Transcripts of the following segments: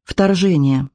Вторжение.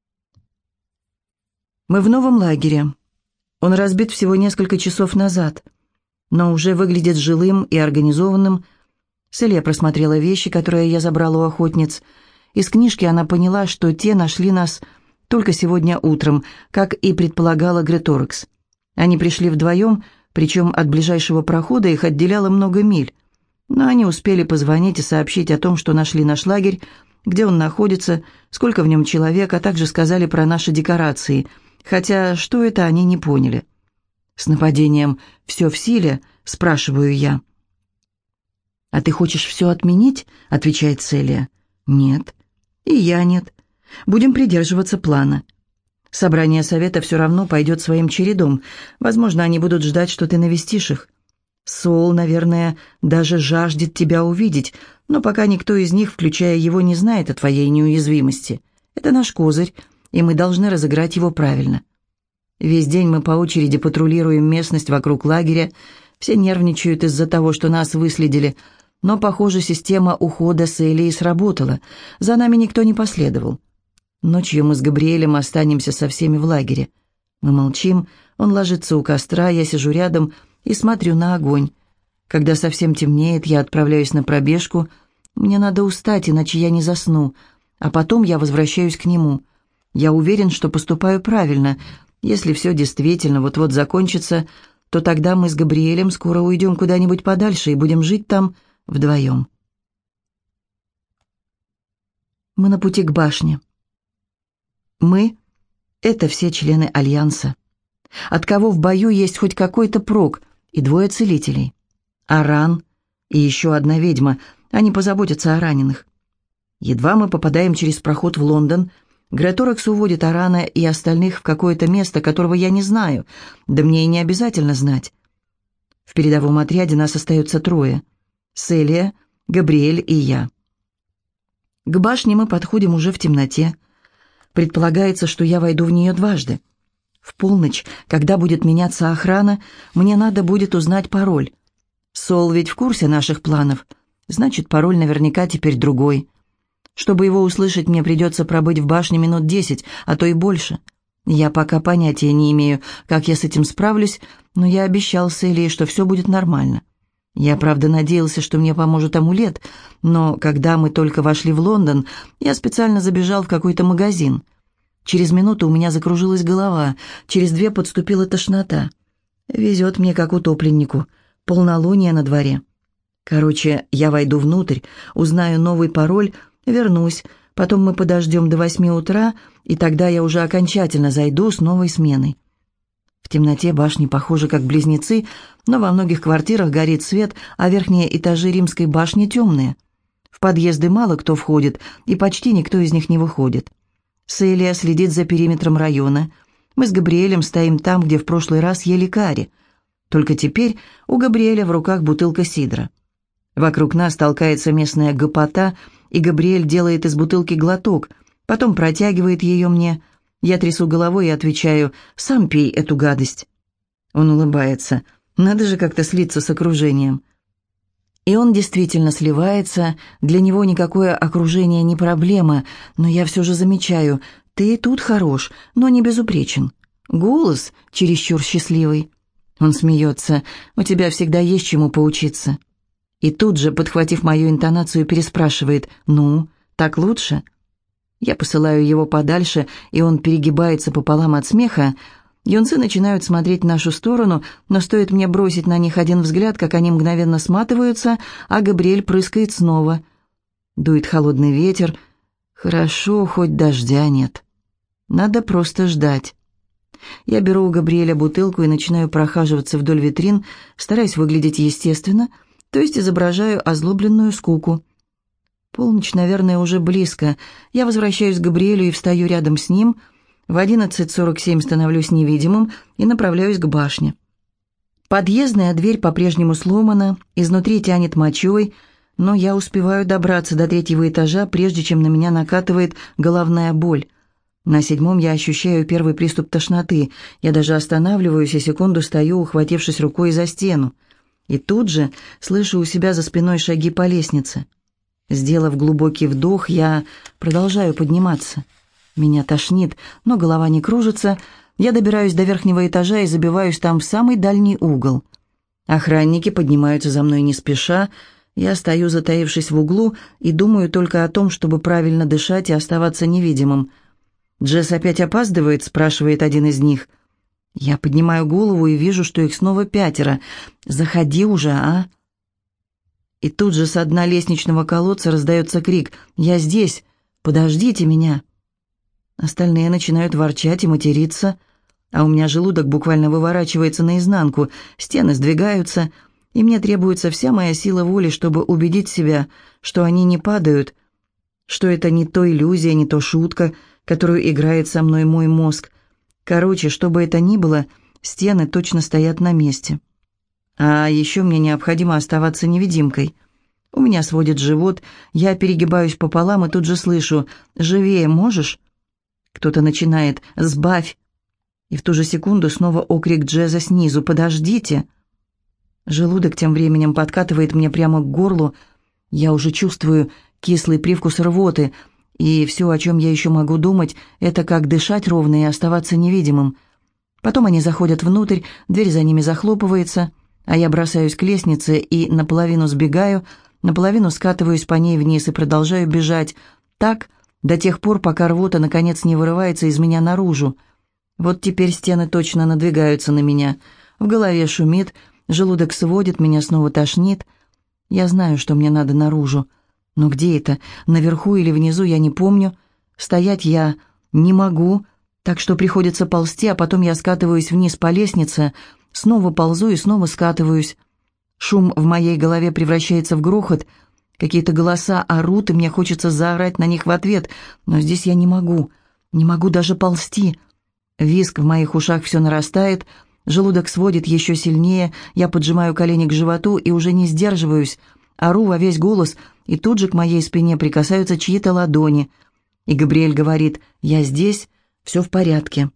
Мы в новом лагере. Он разбит всего несколько часов назад, но уже выглядит жилым и организованным. Селия просмотрела вещи, которые я забрала у охотниц. Из книжки она поняла, что те нашли нас только сегодня утром, как и предполагала Греторекс. Они пришли вдвоем, причем от ближайшего прохода их отделяло много миль. Но они успели позвонить и сообщить о том, что нашли наш лагерь, где он находится, сколько в нем человек, а также сказали про наши декорации, хотя что это они не поняли. «С нападением все в силе?» – спрашиваю я. «А ты хочешь все отменить?» – отвечает Селия. «Нет. И я нет. Будем придерживаться плана. Собрание совета все равно пойдет своим чередом. Возможно, они будут ждать, что ты навестишь их. Сол, наверное, даже жаждет тебя увидеть, но пока никто из них, включая его, не знает о твоей неуязвимости. Это наш козырь, и мы должны разыграть его правильно. Весь день мы по очереди патрулируем местность вокруг лагеря. Все нервничают из-за того, что нас выследили, но, похоже, система ухода с Элией сработала. За нами никто не последовал. Ночью мы с Габриэлем останемся со всеми в лагере. Мы молчим, он ложится у костра, я сижу рядом и смотрю на огонь. Когда совсем темнеет, я отправляюсь на пробежку. Мне надо устать, иначе я не засну. А потом я возвращаюсь к нему. Я уверен, что поступаю правильно. Если все действительно вот-вот закончится, то тогда мы с Габриэлем скоро уйдем куда-нибудь подальше и будем жить там вдвоем. Мы на пути к башне. Мы — это все члены Альянса. От кого в бою есть хоть какой-то прок, и 2 целителей. Аран и еще одна ведьма, они позаботятся о раненых. Едва мы попадаем через проход в Лондон, Греторекс уводит Арана и остальных в какое-то место, которого я не знаю, да мне и не обязательно знать. В передовом отряде нас остается 3: Селия, Габриэль и я. К башне мы подходим уже в темноте. Предполагается, что я войду в нее дважды. В полночь, когда будет меняться охрана, мне надо будет узнать пароль. Сол ведь в курсе наших планов, значит, пароль наверняка теперь другой. Чтобы его услышать, мне придется пробыть в башне минут 10, а то и больше. Я пока понятия не имею, как я с этим справлюсь, но я обещал Селии, что все будет нормально. Я, правда, надеялся, что мне поможет амулет, но когда мы только вошли в Лондон, я специально забежал в какой-то магазин. Через минуту у меня закружилась голова, через 2 подступила тошнота. Везет мне, как утопленнику. Полнолуние на дворе. Короче, я войду внутрь, узнаю новый пароль, вернусь, потом мы подождем до 8 утра, и тогда я уже окончательно зайду с новой сменой. В темноте башни похожи как близнецы, но во многих квартирах горит свет, а верхние этажи римской башни темные. В подъезды мало кто входит, и почти никто из них не выходит. Селия следит за периметром района. Мы с Габриэлем стоим там, где в прошлый раз ели карри. Только теперь у Габриэля в руках бутылка сидра. Вокруг нас толкается местная гопота, и Габриэль делает из бутылки глоток, потом протягивает ее мне. Я трясу головой и отвечаю: «Сам пей эту гадость». Он улыбается. Надо же как-то слиться с окружением. И он действительно сливается, для него никакое окружение не проблема, но я все же замечаю: ты тут хорош, но не безупречен. Голос чересчур счастливый. Он смеется: у тебя всегда есть чему поучиться. И тут же, подхватив мою интонацию, переспрашивает: ну, так лучше? Я посылаю его подальше, и он перегибается пополам от смеха. Юнцы начинают смотреть в нашу сторону, но стоит мне бросить на них один взгляд, как они мгновенно сматываются, а Габриэль прыскает снова. Дует холодный ветер. Хорошо, хоть дождя нет. Надо просто ждать. Я беру у Габриэля бутылку и начинаю прохаживаться вдоль витрин, стараясь выглядеть естественно, то есть изображаю озлобленную скуку. Полночь, наверное, уже близко. Я возвращаюсь к Габриэлю и встаю рядом с ним. В 11:47 становлюсь невидимым и направляюсь к башне. Подъездная дверь по-прежнему сломана, изнутри тянет мочой, но я успеваю добраться до 3-го этажа, прежде чем на меня накатывает головная боль. На 7-м я ощущаю первый приступ тошноты. Я даже останавливаюсь и секунду стою, ухватившись рукой за стену. И тут же слышу у себя за спиной шаги по лестнице. Сделав глубокий вдох, я продолжаю подниматься. Меня тошнит, но голова не кружится. Я добираюсь до верхнего этажа и забиваюсь там в самый дальний угол. Охранники поднимаются за мной не спеша. Я стою, затаившись в углу, и думаю только о том, чтобы правильно дышать и оставаться невидимым. «Джесс опять опаздывает?» – спрашивает один из них. Я поднимаю голову и вижу, что их снова 5. «Заходи уже, а?» И тут же со дна лестничного колодца раздается крик: «Я здесь! Подождите меня!» Остальные начинают ворчать и материться, а у меня желудок буквально выворачивается наизнанку, стены сдвигаются, и мне требуется вся моя сила воли, чтобы убедить себя, что они не падают, что это не то иллюзия, не то шутка, которую играет со мной мой мозг. Короче, что бы это ни было, стены точно стоят на месте. А еще мне необходимо оставаться невидимкой. У меня сводит живот, я перегибаюсь пополам и тут же слышу: «Живее можешь?» Кто-то начинает: «Сбавь!» И в ту же секунду снова окрик Джеза снизу: «Подождите!» Желудок тем временем подкатывает мне прямо к горлу. Я уже чувствую кислый привкус рвоты, и все, о чем я еще могу думать, это как дышать ровно и оставаться невидимым. Потом они заходят внутрь, дверь за ними захлопывается, а я бросаюсь к лестнице и наполовину сбегаю, наполовину скатываюсь по ней вниз и продолжаю бежать так до тех пор, пока рвота наконец не вырывается из меня наружу. Вот теперь стены точно надвигаются на меня. В голове шумит, желудок сводит, меня снова тошнит. Я знаю, что мне надо наружу. Но где это? Наверху или внизу, я не помню. Стоять я не могу, так что приходится ползти, а потом я скатываюсь вниз по лестнице, снова ползу и снова скатываюсь. Шум в моей голове превращается в грохот. Какие-то голоса орут, и мне хочется заорать на них в ответ, но здесь я не могу даже ползти. Визг в моих ушах все нарастает, желудок сводит еще сильнее, я поджимаю колени к животу и уже не сдерживаюсь, ору во весь голос, и тут же к моей спине прикасаются чьи-то ладони. И Габриэль говорит: «Я здесь, все в порядке».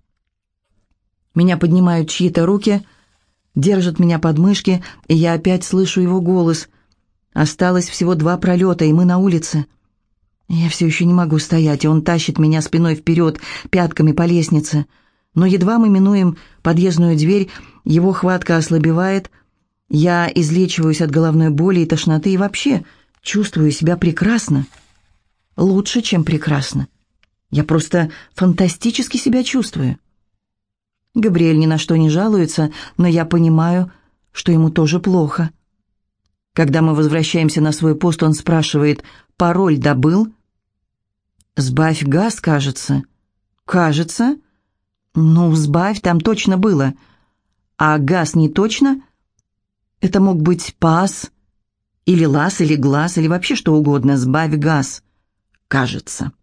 Меня поднимают чьи-то руки, держат меня под мышки, и я опять слышу его голос. Осталось всего 2 пролета, и мы на улице. Я все еще не могу стоять, и он тащит меня спиной вперед, пятками по лестнице. Но едва мы минуем подъездную дверь, его хватка ослабевает. Я излечиваюсь от головной боли и тошноты, и вообще чувствую себя прекрасно. Лучше, чем прекрасно. Я просто фантастически себя чувствую. Габриэль ни на что не жалуется, но я понимаю, что ему тоже плохо. Когда мы возвращаемся на свой пост, он спрашивает: «Пароль добыл?» «Сбавь газ, кажется». «Кажется?» «Ну, сбавь, там точно было». «А газ не точно?» «Это мог быть пас, или лаз, или глаз, или вообще что угодно. Сбавь газ». «Кажется».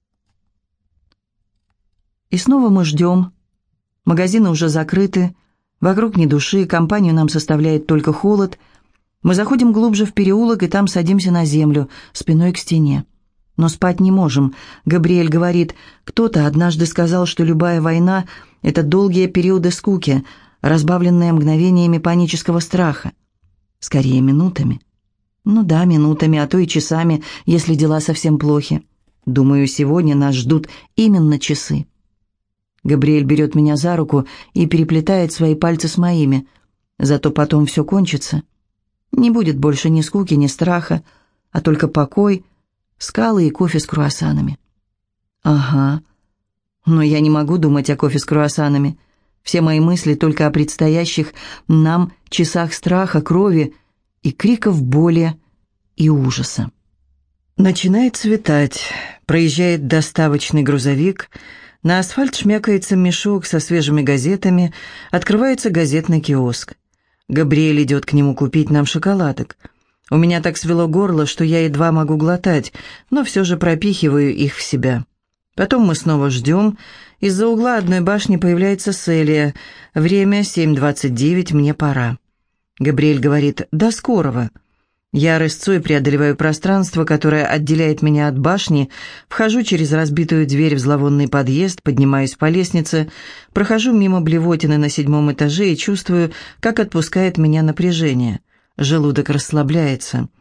И снова мы ждем. Магазины уже закрыты, вокруг ни души, компанию нам составляет только холод. Мы заходим глубже в переулок и там садимся на землю, спиной к стене. Но спать не можем. Габриэль говорит: «Кто-то однажды сказал, что любая война — это долгие периоды скуки, разбавленные мгновениями панического страха. Скорее, минутами». Ну да, минутами, а то и часами, если дела совсем плохи. Думаю, сегодня нас ждут именно часы. Габриэль берет меня за руку и переплетает свои пальцы с моими. Зато потом все кончится. Не будет больше ни скуки, ни страха, а только покой, скалы и кофе с круассанами. Ага. Но я не могу думать о кофе с круассанами. Все мои мысли только о предстоящих нам часах страха, крови и криков боли и ужаса. Начинает светать. Проезжает доставочный грузовик. На асфальт шмякается мешок со свежими газетами. Открывается газетный киоск. Габриэль идет к нему купить нам шоколадок. У меня так свело горло, что я едва могу глотать, но все же пропихиваю их в себя. Потом мы снова ждем. Из-за угла одной башни появляется Селия. Время 7:29, мне пора. Габриэль говорит: «До скорого». Я рысцой преодолеваю пространство, которое отделяет меня от башни, вхожу через разбитую дверь в зловонный подъезд, поднимаюсь по лестнице, прохожу мимо блевотины на 7-м этаже и чувствую, как отпускает меня напряжение. Желудок расслабляется.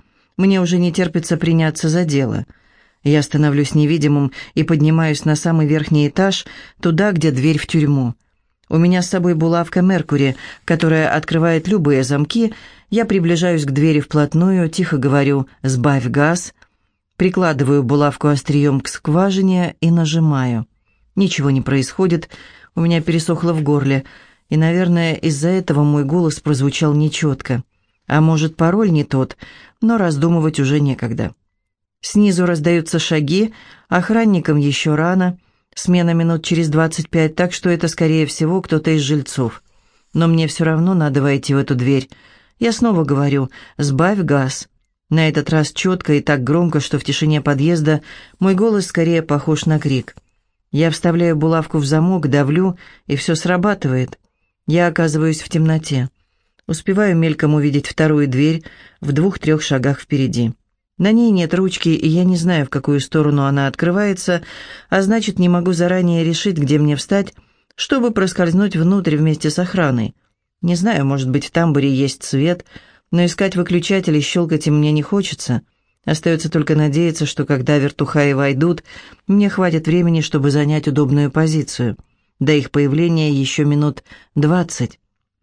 Мне уже не терпится приняться за дело. Я становлюсь невидимым и поднимаюсь на самый верхний этаж, туда, где дверь в тюрьму. У меня с собой булавка Меркури, которая открывает любые замки. Я приближаюсь к двери вплотную, тихо говорю «сбавь газ», прикладываю булавку острием к скважине и нажимаю. Ничего не происходит, у меня пересохло в горле, и, наверное, из-за этого мой голос прозвучал нечетко. А может, пароль не тот, но раздумывать уже некогда. Снизу раздаются шаги, охранникам еще рано, смена минут через 25, так что это, скорее всего, кто-то из жильцов. Но мне все равно надо войти в эту дверь. Я снова говорю «сбавь газ». На этот раз четко и так громко, что в тишине подъезда мой голос скорее похож на крик. Я вставляю булавку в замок, давлю, и все срабатывает. Я оказываюсь в темноте. Успеваю мельком увидеть вторую дверь в 2-3 шагах впереди. На ней нет ручки, и я не знаю, в какую сторону она открывается, а значит, не могу заранее решить, где мне встать, чтобы проскользнуть внутрь вместе с охраной. Не знаю, может быть, в тамбуре есть свет, но искать выключатель и щелкать им мне не хочется. Остается только надеяться, что когда вертухаи войдут, мне хватит времени, чтобы занять удобную позицию. До их появления еще минут 20.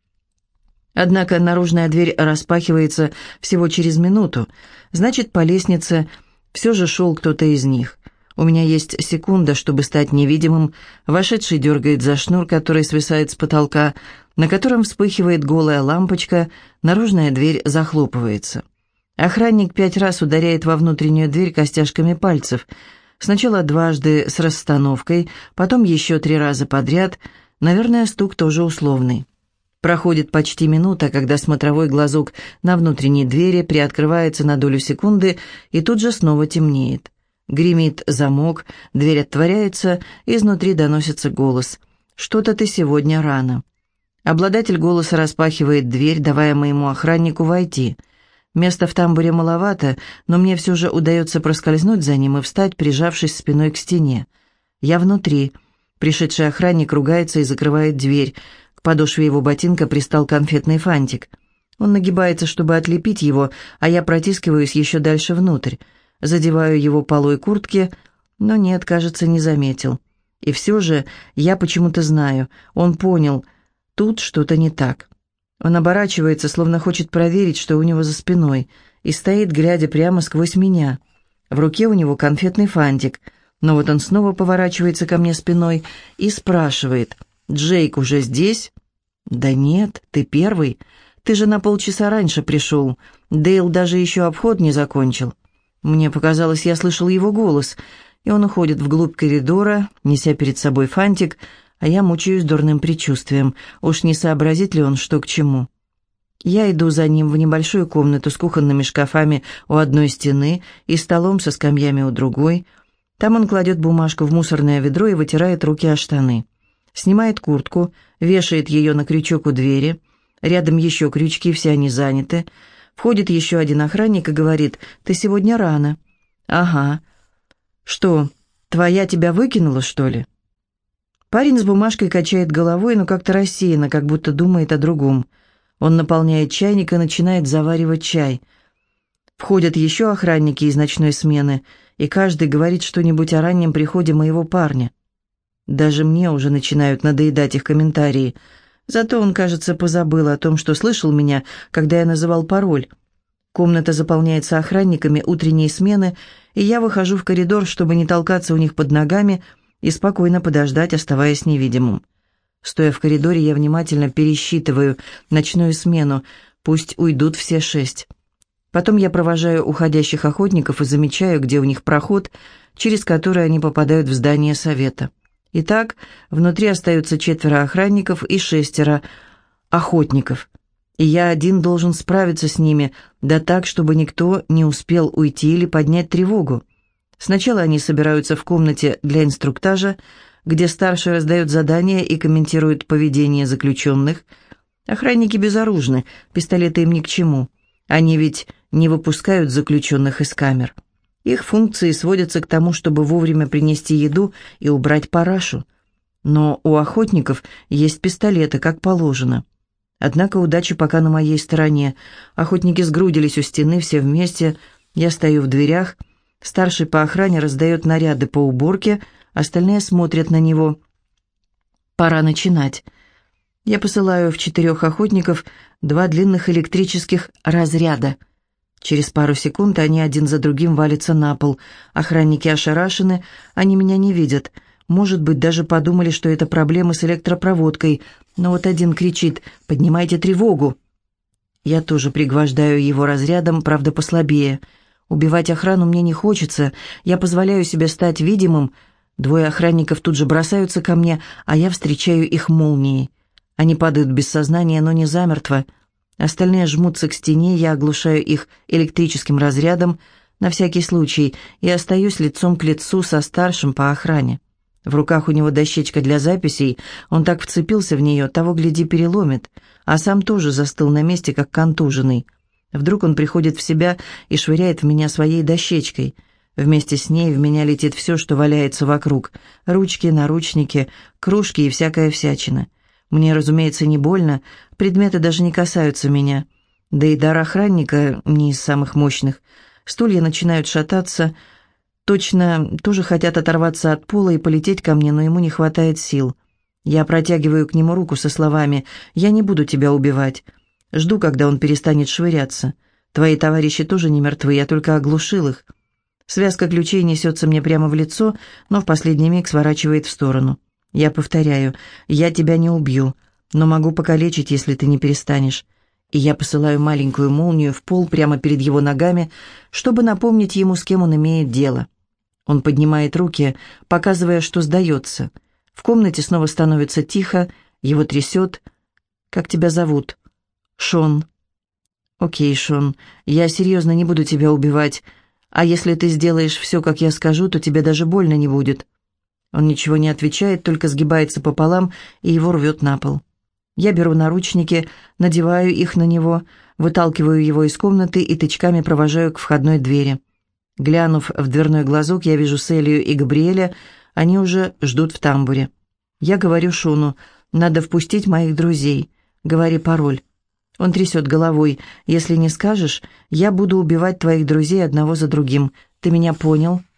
Однако наружная дверь распахивается всего через минуту. Значит, по лестнице все же шел кто-то из них. У меня есть секунда, чтобы стать невидимым. Вошедший дергает за шнур, который свисает с потолка, на котором вспыхивает голая лампочка, наружная дверь захлопывается. Охранник 5 раз ударяет во внутреннюю дверь костяшками пальцев. Сначала дважды с расстановкой, потом еще 3 раза подряд. Наверное, стук тоже условный. Проходит почти минута, когда смотровой глазок на внутренней двери приоткрывается на долю секунды и тут же снова темнеет. Гремит замок, дверь отворяется, изнутри доносится голос. «Что-то ты сегодня рано». Обладатель голоса распахивает дверь, давая моему охраннику войти. Места в тамбуре маловато, но мне все же удается проскользнуть за ним и встать, прижавшись спиной к стене. Я внутри. Пришедший охранник ругается и закрывает дверь. К подошве его ботинка пристал конфетный фантик. Он нагибается, чтобы отлепить его, а я протискиваюсь еще дальше внутрь. Задеваю его полой куртки, но нет, кажется, не заметил. И все же я почему-то знаю, он понял, тут что-то не так. Он оборачивается, словно хочет проверить, что у него за спиной, и стоит, глядя прямо сквозь меня. В руке у него конфетный фантик, но вот он снова поворачивается ко мне спиной и спрашивает: «Джейк уже здесь?» «Да нет, ты первый. Ты же на полчаса раньше пришел. Дейл даже еще обход не закончил». Мне показалось, я слышал его голос, и он уходит вглубь коридора, неся перед собой фантик, а я мучаюсь дурным предчувствием. Уж не сообразит ли он, что к чему? Я иду за ним в небольшую комнату с кухонными шкафами у одной стены и столом со скамьями у другой. Там он кладет бумажку в мусорное ведро и вытирает руки о штаны. Снимает куртку, вешает ее на крючок у двери. Рядом еще крючки, все они заняты. Входит еще один охранник и говорит: «Ты сегодня рано». «Ага». «Что, твоя тебя выкинула, что ли?» Парень с бумажкой качает головой, но как-то рассеянно, как будто думает о другом. Он наполняет чайник и начинает заваривать чай. Входят еще охранники из ночной смены, и каждый говорит что-нибудь о раннем приходе моего парня. Даже мне уже начинают надоедать их комментарии. Зато он, кажется, позабыл о том, что слышал меня, когда я называл пароль. Комната заполняется охранниками утренней смены, и я выхожу в коридор, чтобы не толкаться у них под ногами и спокойно подождать, оставаясь невидимым. Стоя в коридоре, я внимательно пересчитываю ночную смену, пусть уйдут все 6. Потом я провожаю уходящих охотников и замечаю, где у них проход, через который они попадают в здание совета. Итак, внутри остаются 4 охранников и 6 охотников. И я один должен справиться с ними, да так, чтобы никто не успел уйти или поднять тревогу. Сначала они собираются в комнате для инструктажа, где старший раздает задания и комментирует поведение заключенных. Охранники безоружны, пистолеты им ни к чему. Они ведь не выпускают заключенных из камер. Их функции сводятся к тому, чтобы вовремя принести еду и убрать парашу. Но у охотников есть пистолеты, как положено. Однако удача пока на моей стороне. Охотники сгрудились у стены все вместе. Я стою в дверях, старший по охране раздает наряды по уборке, остальные смотрят на него. Пора начинать. Я посылаю в 4 охотников 2 длинных электрических разряда. Через пару секунд они один за другим валятся на пол. Охранники ошарашены, они меня не видят. Может быть, даже подумали, что это проблемы с электропроводкой. Но вот один кричит: «Поднимайте тревогу!» Я тоже пригвождаю его разрядом, правда, послабее. Убивать охрану мне не хочется. Я позволяю себе стать видимым. 2 охранников тут же бросаются ко мне, а я встречаю их молнией. Они падают без сознания, но не замертво. Остальные жмутся к стене, я оглушаю их электрическим разрядом на всякий случай и остаюсь лицом к лицу со старшим по охране. В руках у него дощечка для записей, он так вцепился в нее, того, гляди, переломит, а сам тоже застыл на месте, как контуженный. Вдруг он приходит в себя и швыряет в меня своей дощечкой. Вместе с ней в меня летит все, что валяется вокруг: ручки, наручники, кружки и всякая всячина. Мне, разумеется, не больно, предметы даже не касаются меня. Да и дар охранника не из самых мощных. Стулья начинают шататься, точно тоже хотят оторваться от пола и полететь ко мне, но ему не хватает сил. Я протягиваю к нему руку со словами: «Я не буду тебя убивать». Жду, когда он перестанет швыряться. Твои товарищи тоже не мертвы, я только оглушил их. Связка ключей несется мне прямо в лицо, но в последний миг сворачивает в сторону. Я повторяю: «Я тебя не убью, но могу покалечить, если ты не перестанешь». И я посылаю маленькую молнию в пол прямо перед его ногами, чтобы напомнить ему, с кем он имеет дело. Он поднимает руки, показывая, что сдается. В комнате снова становится тихо, его трясет. «Как тебя зовут?» «Шон». «Окей, Шон, я серьезно не буду тебя убивать, а если ты сделаешь все, как я скажу, то тебе даже больно не будет». Он ничего не отвечает, только сгибается пополам, и его рвет на пол. Я беру наручники, надеваю их на него, выталкиваю его из комнаты и тычками провожаю к входной двери. Глянув в дверной глазок, я вижу Селию и Габриэля, они уже ждут в тамбуре. Я говорю Шону: «Надо впустить моих друзей. Говори пароль». Он трясет головой: «Если не скажешь, я буду убивать твоих друзей одного за другим. Ты меня понял?»